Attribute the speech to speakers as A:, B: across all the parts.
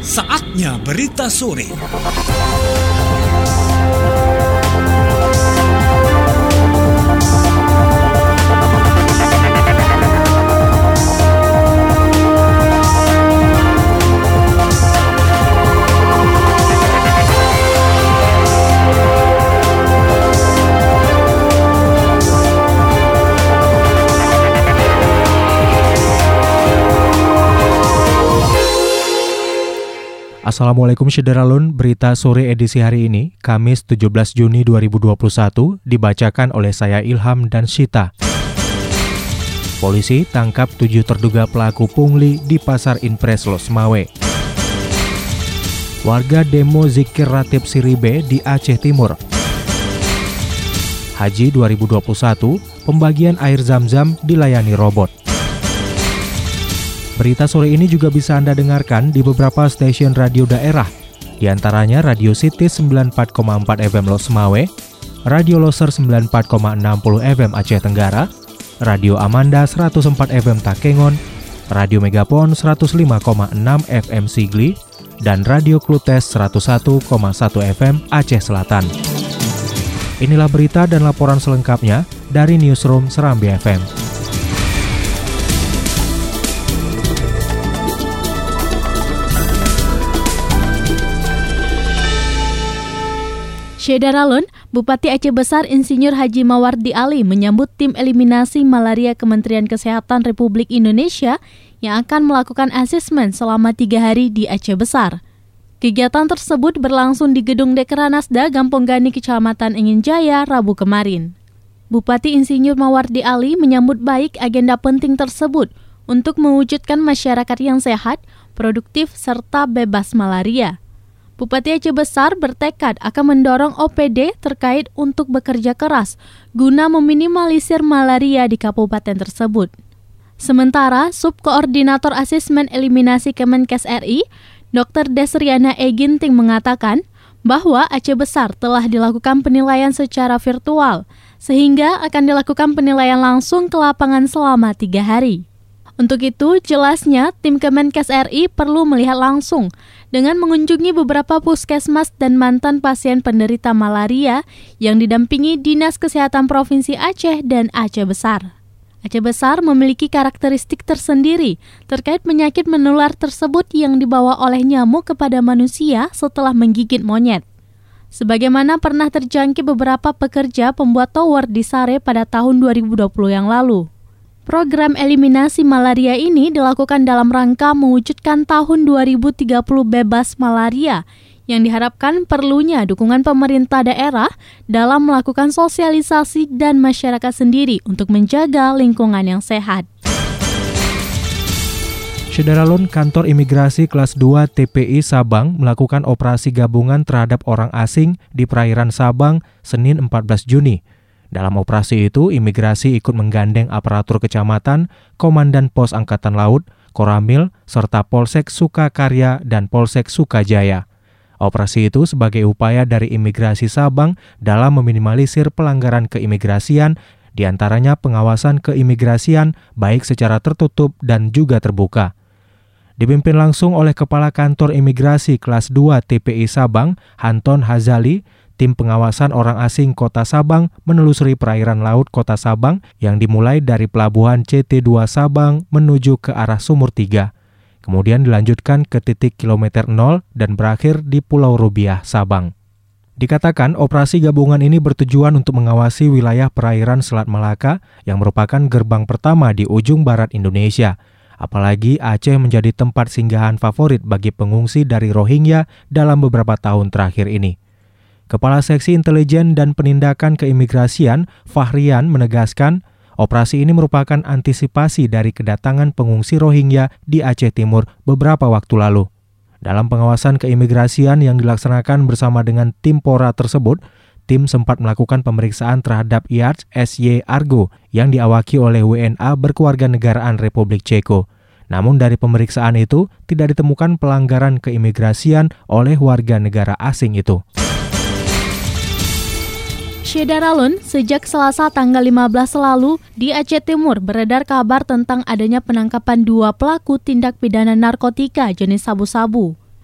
A: Saatnya berita sore.
B: Assalamualaikum Syederalun, berita sore edisi hari ini, Kamis 17 Juni 2021, dibacakan oleh saya Ilham dan Syita. Polisi tangkap 7 terduga pelaku pungli di Pasar Impres Losmawe. Warga demo Zikir Ratib Siribe di Aceh Timur. Haji 2021, pembagian air zam-zam dilayani robot. Berita sore ini juga bisa Anda dengarkan di beberapa stasiun radio daerah, di antaranya Radio City 94,4 FM Losmawe, Radio Loser 94,60 FM Aceh Tenggara, Radio Amanda 104 FM Takengon, Radio Megapon 105,6 FM Sigli, dan Radio Klutes 101,1 FM Aceh Selatan. Inilah berita dan laporan selengkapnya dari Newsroom Serambi FM.
C: Syederalun, Bupati Aceh Besar Insinyur Haji Mawardi Ali menyambut tim eliminasi malaria Kementerian Kesehatan Republik Indonesia yang akan melakukan asesmen selama 3 hari di Aceh Besar. Kegiatan tersebut berlangsung di Gedung Dekranasda Gampong Gani, Kecamatan Engin Jaya, Rabu kemarin. Bupati Insinyur Mawardi Ali menyambut baik agenda penting tersebut untuk mewujudkan masyarakat yang sehat, produktif, serta bebas malaria. Bupati Aceh Besar bertekad akan mendorong OPD terkait untuk bekerja keras guna meminimalisir malaria di kabupaten tersebut. Sementara, Subkoordinator Asesmen Eliminasi Kemenkes RI, Dr. Desriana E. Ginting mengatakan bahwa Aceh Besar telah dilakukan penilaian secara virtual, sehingga akan dilakukan penilaian langsung ke lapangan selama 3 hari. Untuk itu, jelasnya tim Kemenkes RI perlu melihat langsung dengan mengunjungi beberapa puskesmas dan mantan pasien penderita malaria yang didampingi Dinas Kesehatan Provinsi Aceh dan Aceh Besar. Aceh Besar memiliki karakteristik tersendiri terkait penyakit menular tersebut yang dibawa oleh nyamuk kepada manusia setelah menggigit monyet. Sebagaimana pernah terjangkit beberapa pekerja pembuat tower di Sare pada tahun 2020 yang lalu. Program eliminasi malaria ini dilakukan dalam rangka mewujudkan tahun 2030 bebas malaria yang diharapkan perlunya dukungan pemerintah daerah dalam melakukan sosialisasi dan masyarakat sendiri untuk menjaga lingkungan yang sehat.
B: Syederalun, Kantor Imigrasi Kelas 2 TPI Sabang melakukan operasi gabungan terhadap orang asing di perairan Sabang Senin 14 Juni. Dalam operasi itu, imigrasi ikut menggandeng aparatur kecamatan, Komandan Pos Angkatan Laut, Koramil, serta Polsek Sukakarya dan Polsek Sukajaya. Operasi itu sebagai upaya dari imigrasi Sabang dalam meminimalisir pelanggaran keimigrasian, diantaranya pengawasan keimigrasian baik secara tertutup dan juga terbuka. Dipimpin langsung oleh Kepala Kantor Imigrasi Kelas 2 TPI Sabang, Hanton Hazali, tim pengawasan orang asing Kota Sabang menelusuri perairan laut Kota Sabang yang dimulai dari pelabuhan CT2 Sabang menuju ke arah Sumur 3. Kemudian dilanjutkan ke titik kilometer 0 dan berakhir di Pulau Rubiah, Sabang. Dikatakan operasi gabungan ini bertujuan untuk mengawasi wilayah perairan Selat Malaka yang merupakan gerbang pertama di ujung barat Indonesia. Apalagi Aceh menjadi tempat singgahan favorit bagi pengungsi dari Rohingya dalam beberapa tahun terakhir ini. Kepala Seksi Intelijen dan Penindakan Keimigrasian, Fahrian, menegaskan operasi ini merupakan antisipasi dari kedatangan pengungsi Rohingya di Aceh Timur beberapa waktu lalu. Dalam pengawasan keimigrasian yang dilaksanakan bersama dengan tim Pora tersebut, tim sempat melakukan pemeriksaan terhadap Yards SY Argo yang diawaki oleh WNA berkewarganegaraan Republik Ceko. Namun dari pemeriksaan itu tidak ditemukan pelanggaran keimigrasian oleh warga negara asing itu.
C: Syederalun, sejak Selasa tanggal 15 lalu, di Aceh Timur beredar kabar tentang adanya penangkapan 2 pelaku tindak pidana narkotika jenis sabu-sabu.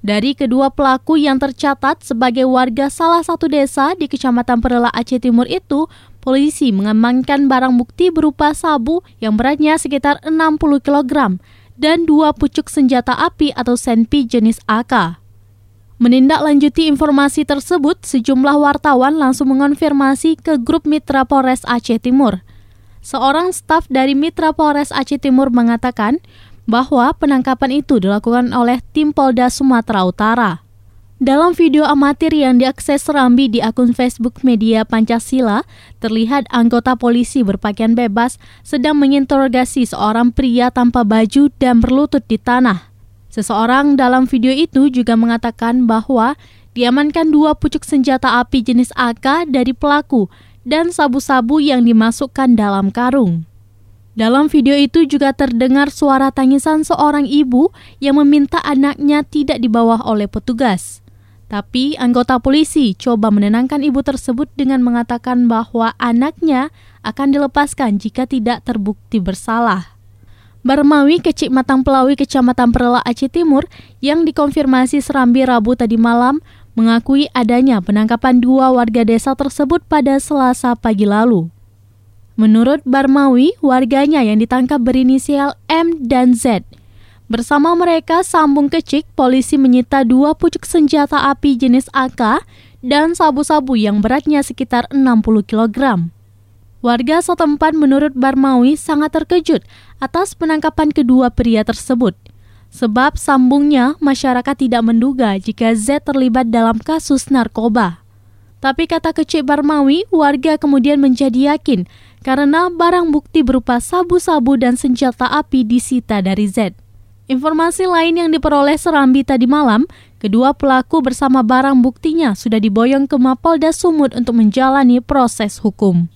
C: Dari kedua pelaku yang tercatat sebagai warga salah satu desa di Kecamatan Perela, Aceh Timur itu, polisi mengamankan barang bukti berupa sabu yang beratnya sekitar 60 kg dan 2 pucuk senjata api atau senpi jenis AK. Menindaklanjuti informasi tersebut, sejumlah wartawan langsung mengonfirmasi ke grup Mitra Polres Aceh Timur. Seorang staf dari Mitra Polres Aceh Timur mengatakan bahwa penangkapan itu dilakukan oleh tim Polda Sumatera Utara. Dalam video amatir yang diakses Serambi di akun Facebook Media Pancasila, terlihat anggota polisi berpakaian bebas sedang menginterogasi seorang pria tanpa baju dan berlutut di tanah. Seseorang dalam video itu juga mengatakan bahwa diamankan 2 pucuk senjata api jenis AK dari pelaku dan sabu-sabu yang dimasukkan dalam karung. Dalam video itu juga terdengar suara tangisan seorang ibu yang meminta anaknya tidak dibawa oleh petugas. Tapi anggota polisi coba menenangkan ibu tersebut dengan mengatakan bahwa anaknya akan dilepaskan jika tidak terbukti bersalah. Barmawi Kecik Matang Pelawi Kecamatan Perela Aceh Timur yang dikonfirmasi Serambi Rabu tadi malam mengakui adanya penangkapan 2 warga desa tersebut pada Selasa pagi lalu. Menurut Barmawi, warganya yang ditangkap berinisial M dan Z. Bersama mereka Sambung Kecik, polisi menyita 2 pucuk senjata api jenis AK dan sabu-sabu yang beratnya sekitar 60 kg. Warga setempat menurut Barmawi sangat terkejut atas penangkapan kedua pria tersebut. Sebab sambungnya, masyarakat tidak menduga jika Z terlibat dalam kasus narkoba. Tapi kata Kecik Barmawi, warga kemudian menjadi yakin karena barang bukti berupa sabu-sabu dan senjata api disita dari Z. Informasi lain yang diperoleh Serambi tadi malam, kedua pelaku bersama barang buktinya sudah diboyong ke Mapolda Sumut untuk menjalani proses hukum.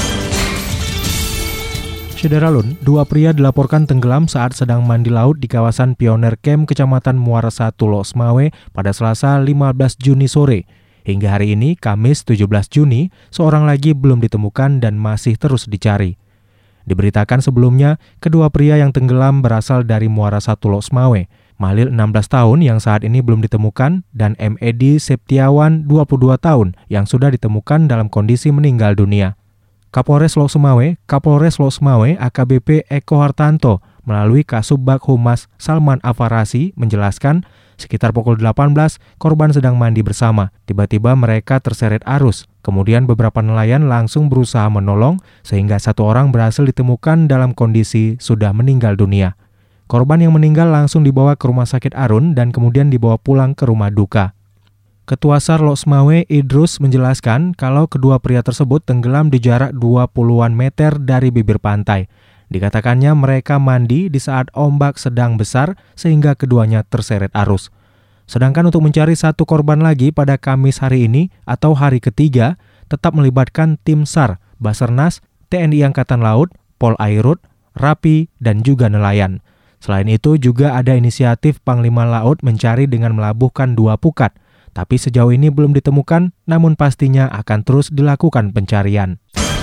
B: Syederalun, 2 pria dilaporkan tenggelam saat sedang mandi laut di kawasan Pioner Camp Kecamatan Muara Satu, Loksmawe pada Selasa 15 Juni sore. Hingga hari ini, Kamis 17 Juni, seorang lagi belum ditemukan dan masih terus dicari. Diberitakan sebelumnya, kedua pria yang tenggelam berasal dari Muara Satu, Loksmawe. Mahlil 16 tahun yang saat ini belum ditemukan dan M.Edi Septiawan 22 tahun yang sudah ditemukan dalam kondisi meninggal dunia. Kapolres Loksmawe AKBP Eko Hartanto melalui Kasubag Humas Salman Afarasi menjelaskan sekitar pukul 18 korban sedang mandi bersama. Tiba-tiba mereka terseret arus. Kemudian beberapa nelayan langsung berusaha menolong sehingga 1 orang berhasil ditemukan dalam kondisi sudah meninggal dunia. Korban yang meninggal langsung dibawa ke Rumah Sakit Arun dan kemudian dibawa pulang ke rumah duka. Ketua SAR Loksmawe Idrus menjelaskan kalau kedua pria tersebut tenggelam di jarak 20-an meter dari bibir pantai. Dikatakannya mereka mandi di saat ombak sedang besar sehingga keduanya terseret arus. Sedangkan untuk mencari 1 korban lagi pada Kamis hari ini atau hari ketiga tetap melibatkan tim SAR, Basarnas, TNI Angkatan Laut, Pol Airut, Rapi, dan juga nelayan. Selain itu juga ada inisiatif Panglima Laut mencari dengan melabuhkan 2 pukat. Tapi sejauh ini belum ditemukan, namun pastinya akan terus dilakukan pencarian.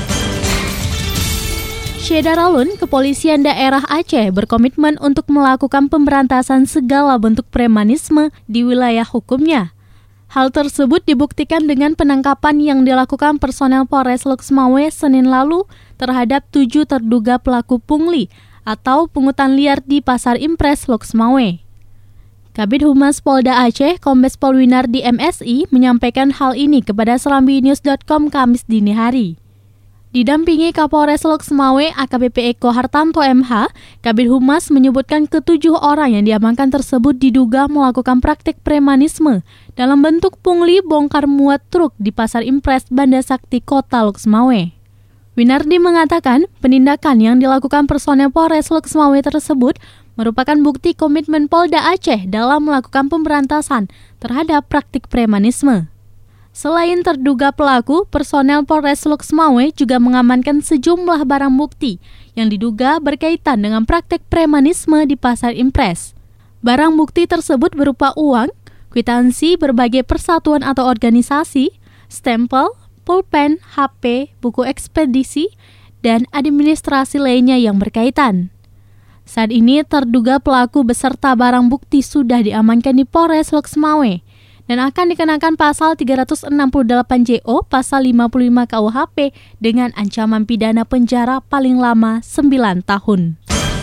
C: Syederalun, Kepolisian Daerah Aceh berkomitmen untuk melakukan pemberantasan segala bentuk premanisme di wilayah hukumnya. Hal tersebut dibuktikan dengan penangkapan yang dilakukan personel Polres Loksmawe Senin lalu terhadap 7 terduga pelaku pungli atau pungutan liar di Pasar Impres Loksmawe. Kabid Humas Polda Aceh, Kombes Pol Winardi MSI, menyampaikan hal ini kepada serambinews.com Kamis dini hari. Didampingi Kapolres Loksmawe AKBP Eko Hartanto MH, Kabid Humas menyebutkan ke-7 orang yang diamankan tersebut diduga melakukan praktik premanisme dalam bentuk pungli bongkar muat truk di Pasar Impres Banda Sakti Kota Loksmawe. Winardi mengatakan penindakan yang dilakukan personel Polres Loksmawe tersebut merupakan bukti komitmen Polda Aceh dalam melakukan pemberantasan terhadap praktik premanisme. Selain terduga pelaku, personel Polres Loksmawe juga mengamankan sejumlah barang bukti yang diduga berkaitan dengan praktik premanisme di Pasar Impres. Barang bukti tersebut berupa uang, kwitansi berbagai persatuan atau organisasi, stempel, pulpen, HP, buku ekspedisi, dan administrasi lainnya yang berkaitan. Saat ini terduga pelaku beserta barang bukti sudah diamankan di Polres Loksmawe dan akan dikenakan pasal 368 JO, pasal 55 KUHP dengan ancaman pidana penjara paling lama 9 tahun.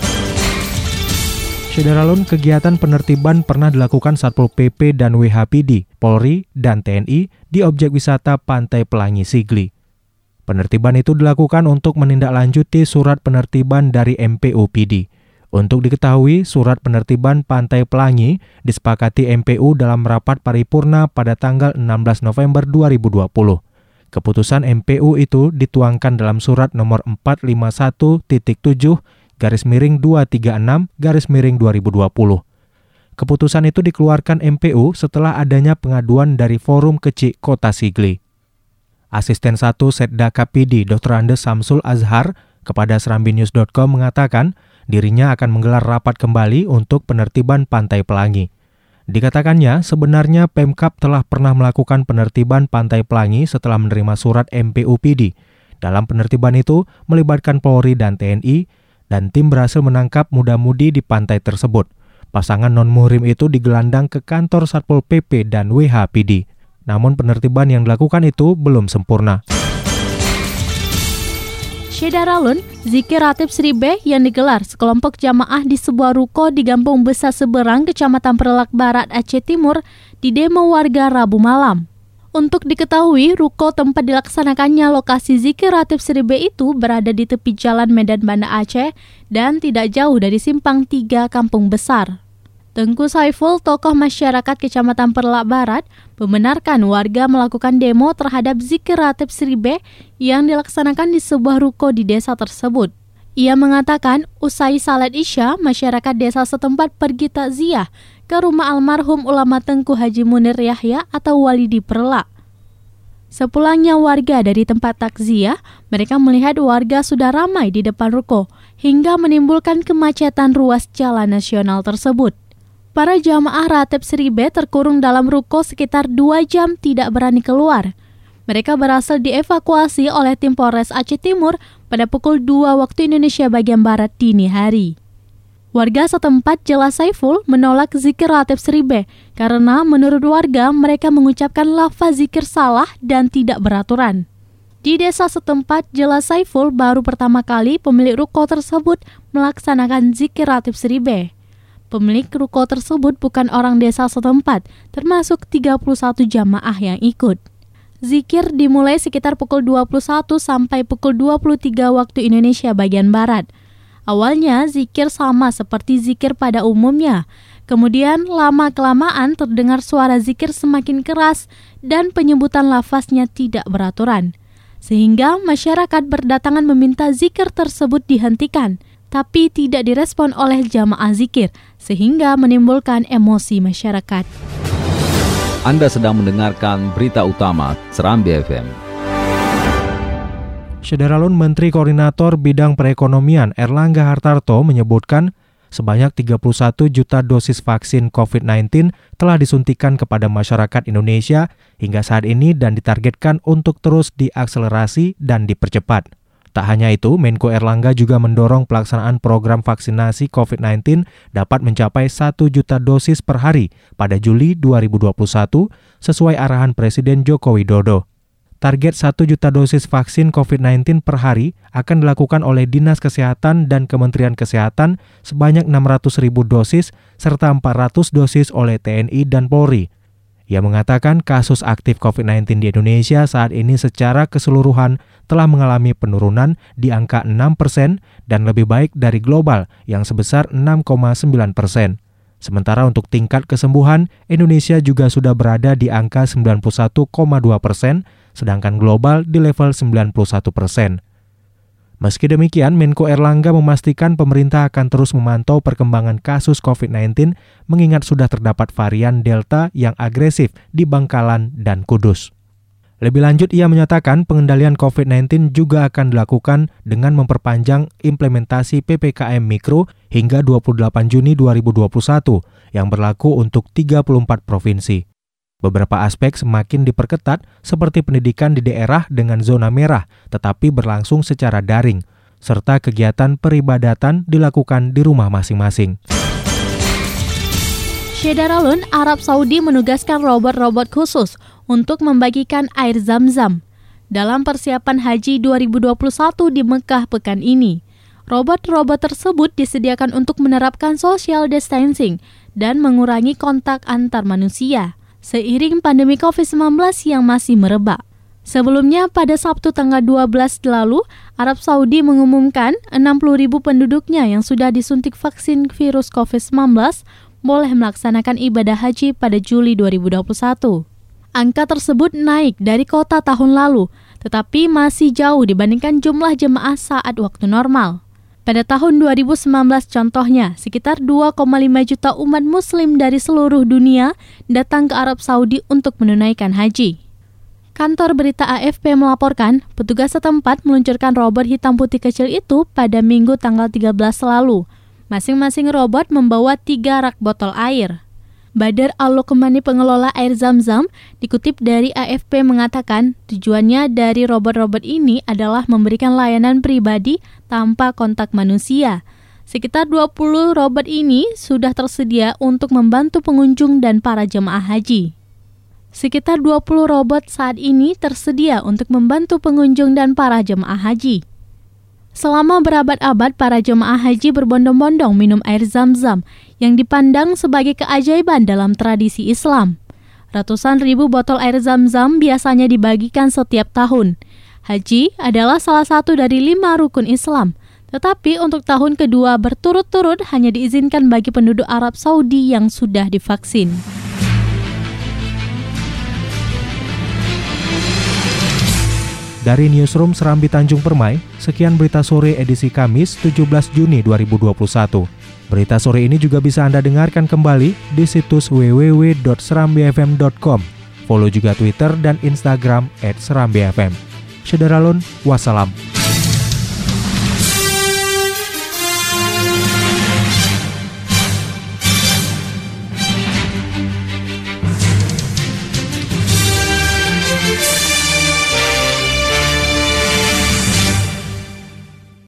B: Syederalun, kegiatan penertiban pernah dilakukan Satpol PP dan WHPD, Polri, dan TNI di objek wisata Pantai Pelangi Sigli. Penertiban itu dilakukan untuk menindaklanjuti surat penertiban dari MPU PD. Untuk diketahui, surat penertiban Pantai Pelangi disepakati MPU dalam rapat paripurna pada tanggal 16 November 2020. Keputusan MPU itu dituangkan dalam surat nomor 451.7/236/2020. Keputusan itu dikeluarkan MPU setelah adanya pengaduan dari Forum Kecil Kota Sigli. Asisten 1 Setda KPD Dr. Andes Samsul Azhar kepada serambinews.com mengatakan dirinya akan menggelar rapat kembali untuk penertiban Pantai Pelangi. Dikatakannya, sebenarnya Pemkab telah pernah melakukan penertiban Pantai Pelangi setelah menerima surat MPU PD. Dalam penertiban itu, melibatkan Polri dan TNI, dan tim berhasil menangkap muda-mudi di pantai tersebut. Pasangan non-muhrim itu digelandang ke kantor Satpol PP dan WHPD. Namun penertiban yang dilakukan itu belum sempurna.
C: Syederalun, zikir Ratib Sribe yang digelar sekelompok jamaah di sebuah ruko di Gampung Besar Seberang, Kecamatan Perlak Barat, Aceh Timur, didemo warga Rabu malam. Untuk diketahui, ruko tempat dilaksanakannya lokasi zikir Ratib Sribe itu berada di tepi jalan Medan Banda Aceh dan tidak jauh dari Simpang 3 Kampung Besar. Tengku Saiful, tokoh masyarakat Kecamatan Perlak Barat, membenarkan warga melakukan demo terhadap zikir Ratib Sribe yang dilaksanakan di sebuah ruko di desa tersebut. Ia mengatakan, usai salat Isya, masyarakat desa setempat pergi takziah ke rumah almarhum ulama Tengku Haji Munir Yahya atau Walidi Perlak. Sepulangnya warga dari tempat takziah, mereka melihat warga sudah ramai di depan ruko, hingga menimbulkan kemacetan ruas jalan nasional tersebut. Para jamaah Ratib Sribe terkurung dalam ruko sekitar 2 jam tidak berani keluar. Mereka berhasil dievakuasi oleh tim Polres Aceh Timur pada pukul 2 waktu Indonesia bagian Barat dini hari. Warga setempat jelas Saiful menolak zikir Ratib Sribe karena menurut warga mereka mengucapkan lafaz zikir salah dan tidak beraturan. Di desa setempat jelas Saiful baru pertama kali pemilik ruko tersebut melaksanakan zikir Ratib Sribe. Pemilik ruko tersebut bukan orang desa setempat, termasuk 31 jamaah yang ikut. Zikir dimulai sekitar pukul 21 sampai pukul 23 waktu Indonesia bagian Barat. Awalnya zikir sama seperti zikir pada umumnya. Kemudian lama-kelamaan terdengar suara zikir semakin keras dan penyebutan lafaznya tidak beraturan. Sehingga masyarakat berdatangan meminta zikir tersebut dihentikan, tapi tidak direspon oleh jamaah zikir, sehingga menimbulkan emosi masyarakat.
D: Anda sedang mendengarkan berita utama Serambi FM.
B: Syederalun, Menteri Koordinator Bidang Perekonomian Erlangga Hartarto menyebutkan sebanyak 31 juta dosis vaksin COVID-19 telah disuntikan kepada masyarakat Indonesia hingga saat ini dan ditargetkan untuk terus diakselerasi dan dipercepat. Tak hanya itu, Menko Erlangga juga mendorong pelaksanaan program vaksinasi COVID-19 dapat mencapai 1 juta dosis per hari pada Juli 2021 sesuai arahan Presiden Joko Widodo. Target 1 juta dosis vaksin COVID-19 per hari akan dilakukan oleh Dinas Kesehatan dan Kementerian Kesehatan sebanyak 600.000 dosis serta 400 dosis oleh TNI dan Polri. Ia mengatakan kasus aktif COVID-19 di Indonesia saat ini secara keseluruhan telah mengalami penurunan di angka 6% dan lebih baik dari global yang sebesar 6,9%. Sementara untuk tingkat kesembuhan, Indonesia juga sudah berada di angka 91,2%, sedangkan global di level 91%. Meski demikian, Menko Erlangga memastikan pemerintah akan terus memantau perkembangan kasus COVID-19 mengingat sudah terdapat varian Delta yang agresif di Bangkalan dan Kudus. Lebih lanjut, ia menyatakan pengendalian COVID-19 juga akan dilakukan dengan memperpanjang implementasi PPKM Mikro hingga 28 Juni 2021 yang berlaku untuk 34 provinsi. Beberapa aspek semakin diperketat seperti pendidikan di daerah dengan zona merah tetapi berlangsung secara daring. serta kegiatan peribadatan dilakukan di rumah masing-masing.
C: Syederalun, Arab Saudi menugaskan robot-robot khusus untuk membagikan air Zam-Zam dalam persiapan Haji 2021 di Mekah pekan ini. Robot-robot tersebut disediakan untuk menerapkan social distancing dan mengurangi kontak antar manusia seiring pandemi COVID-19 yang masih merebak. Sebelumnya, pada Sabtu tanggal 12 lalu, Arab Saudi mengumumkan 60.000 penduduknya yang sudah disuntik vaksin virus COVID-19 boleh melaksanakan ibadah haji pada Juli 2021. Angka tersebut naik dari kota tahun lalu, tetapi masih jauh dibandingkan jumlah jemaah saat waktu normal. Pada tahun 2019 contohnya, sekitar 2,5 juta umat muslim dari seluruh dunia datang ke Arab Saudi untuk menunaikan haji. Kantor berita AFP melaporkan, petugas setempat meluncurkan robot hitam putih kecil itu pada Minggu tanggal 13 lalu. Masing-masing robot membawa 3 rak botol air. Badar Al-Luqmani, pengelola air Zam-Zam, dikutip dari AFP mengatakan tujuannya dari robot-robot ini adalah memberikan layanan pribadi tanpa kontak manusia. Sekitar 20 robot ini sudah tersedia untuk membantu pengunjung dan para jemaah haji. Sekitar 20 robot saat ini tersedia untuk membantu pengunjung dan para jemaah haji. Selama berabad-abad, para jemaah haji berbondong-bondong minum air Zam-Zam yang dipandang sebagai keajaiban dalam tradisi Islam. Ratusan ribu botol air Zam-Zam biasanya dibagikan setiap tahun. Haji adalah salah satu dari 5 rukun Islam, tetapi untuk tahun kedua berturut-turut hanya diizinkan bagi penduduk Arab Saudi yang sudah divaksin.
B: Dari Newsroom Serambi Tanjung Permai, sekian berita sore edisi Kamis 17 Juni 2021. Berita sore ini juga bisa Anda dengarkan kembali di situs www.serambifm.com. Follow juga Twitter dan Instagram @serambifm. Syederalun, wassalam.